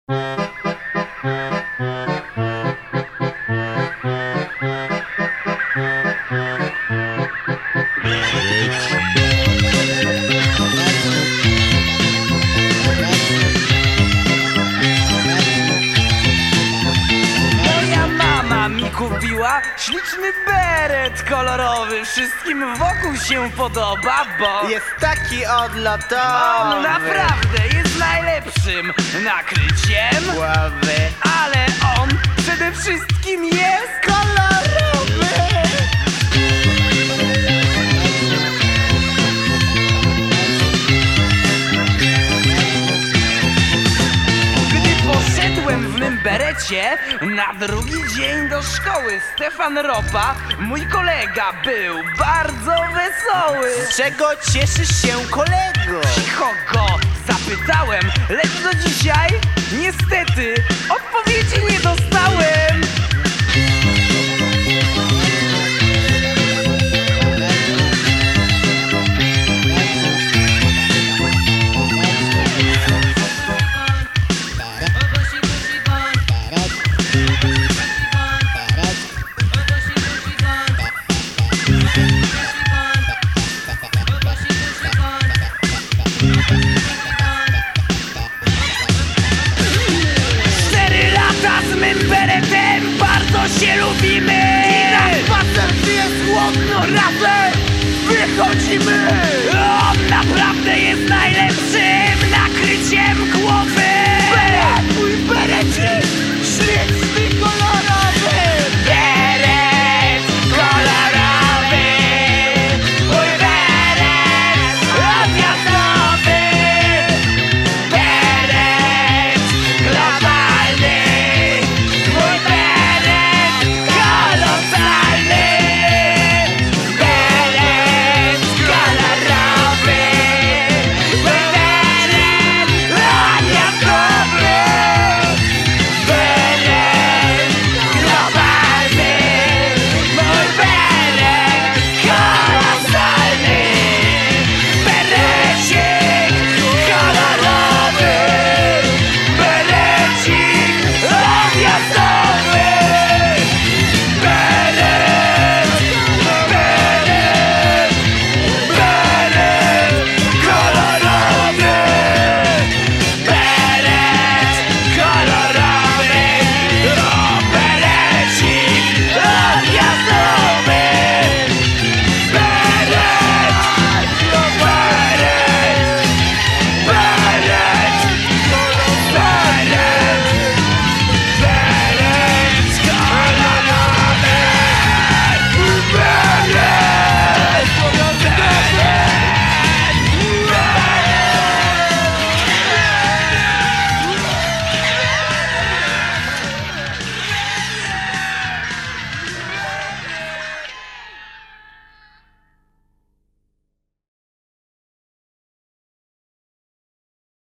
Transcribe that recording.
Moja mama mi kupiła śliczny beret kolorowy. Wszystkim wokół się podoba, bo jest taki odlotowy. on naprawdę jest najlepszym nakryciem głowy. Ale on przede wszystkim jest Kolorowy. Gdy poszedłem w mym berecie na drugi dzień do szkoły, Stefan Ropa, mój kolega, był bardzo wesoły. Z czego cieszysz się, kolego? Cicho go zapytałem, lecz do dzisiaj niestety odpowiedzi nie dostałem. Z mym beretem bardzo się lubimy i na spacer, gdy jest chłodno, razem wychodzimy.